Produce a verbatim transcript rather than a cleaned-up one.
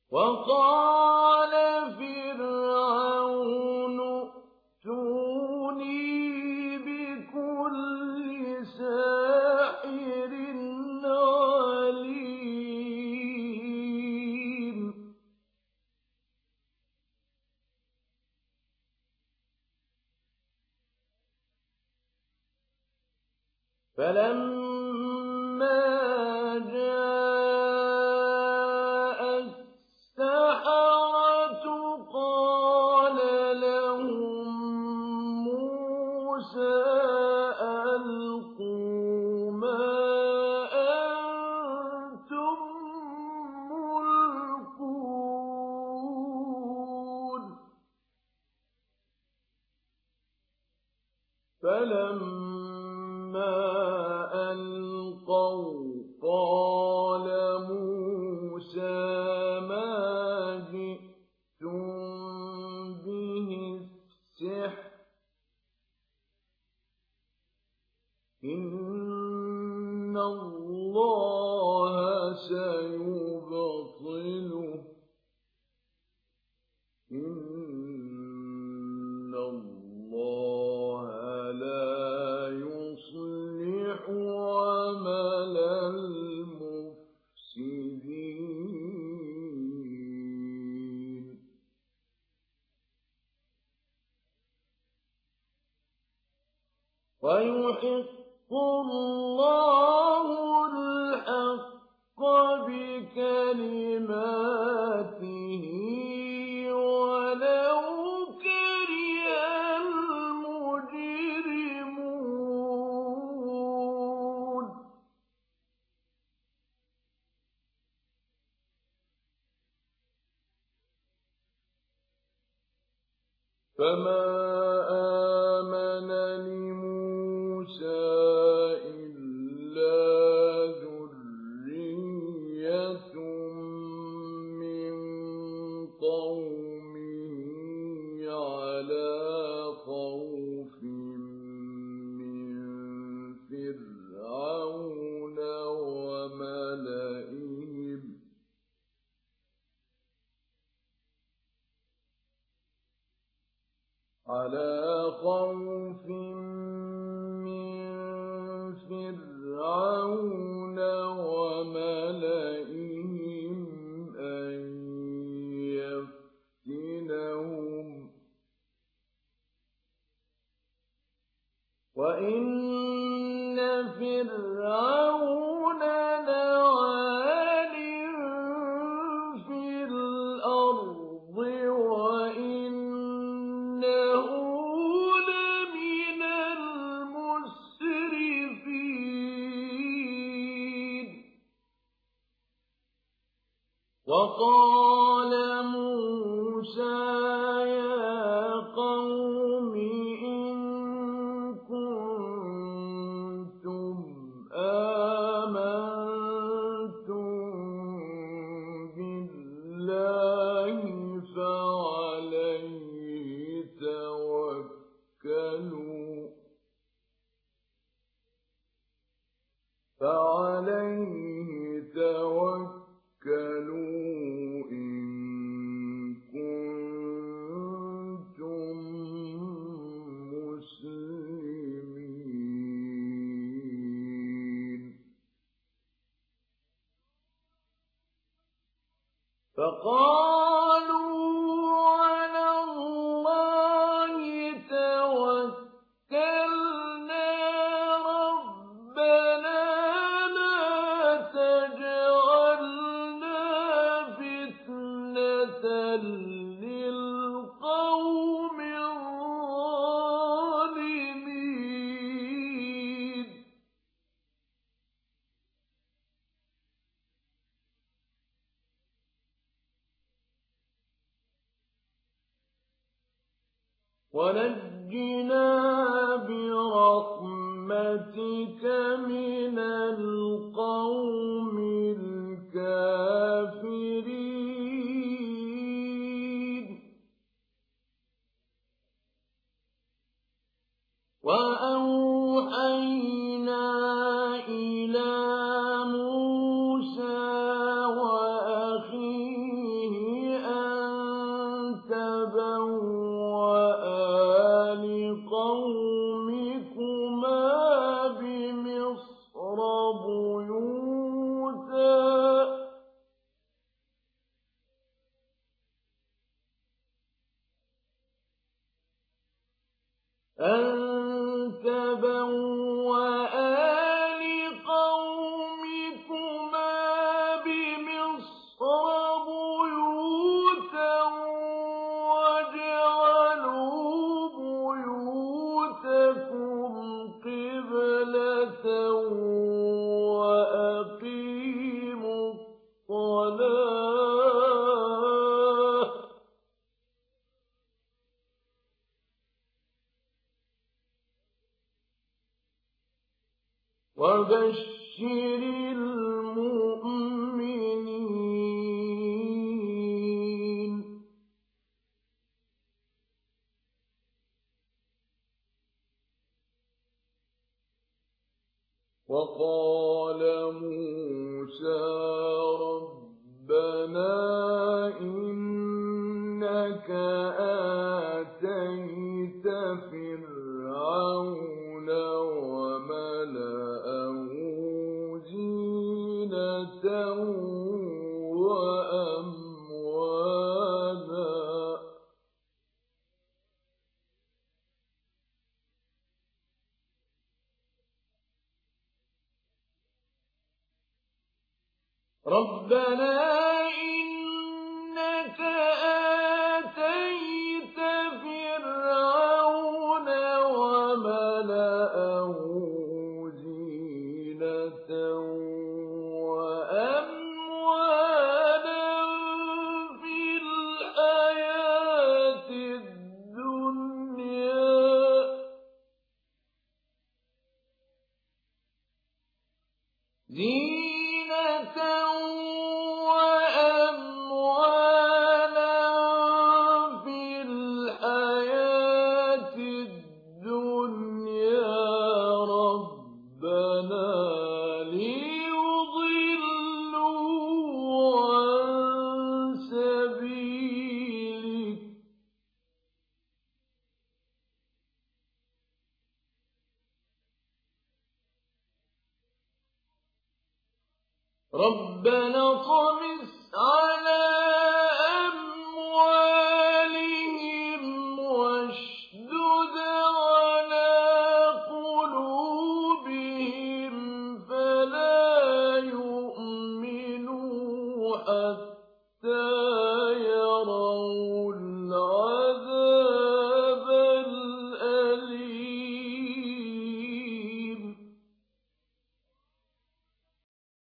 وقال فرعون ائتوني بكل ساحر عليم فلما جاء السحرة قال لهم موسى ألقوا ما أنتم ملقون فلما ألقوا قال موسى ما جئتم به السحر إن الله سيبطله إن الله لا يصلح عمل المفسدين ويحق الله الحق بكلماته ولو كره المجرمون فما آمن لموسى إلا ذرية من قومه على خوف من فرعون وملئهم على خوف من فرعون وملئهم أن يفتنهم وإن فرعون لعال في الأرض وإنه لمن المسرفين وقال موسى يا قوم إن كنتم آمنتم بالله فعليه توكلوا فعليه توكلوا إن كنتم مسلمين فقالوا على الله توكلنا ربنا لا تجعلنا فتنة للقوم الظالمين ونجنا برحمتك من القوم الكافرين وأوحينا إلى موسى وأخيه أَن تَبَوَّآ لِقَوْمِكُمَا بِمِصْرَ بُيُوتًا وَاجْعَلُوا بُيُوتَكُمْ قِبْلَةً وَأَقِيمُوا الصَّلَاةَ ۗ وَبَشِّرِ الْمُؤْمِنِينَ. وَقَالَ مُوسَىٰ رَبَّنَا إِنَّكَ آتَيْتَ فِرْعَوْنَ وَمَلَأَهُ زِينَةً وَأَمْوَالًا رَبَّنَا إِنَّكَ آتَيْتَ فِرْعَوْنَ وَمَلَأَهُ زِينَةً وَأَمْوَالًا فِي الْحَيَاةِ الدُّنْيَا زِينَةً وَأَمْوَالًا فِي الْحَيَاةِ الدُّنْيَا رَبَّنَا لِيُضِلُّوا عَن سَبِيلِكَ ۖ رَبَّنَا اطْمِسْ عَلَىٰ أَمْوَالِهِمْ وَاشْدُدْ عَلَىٰ قُلُوبِهِمْ فَلَا يُؤْمِنُوا حَتَّىٰ يَرَوُا الْعَذَابَ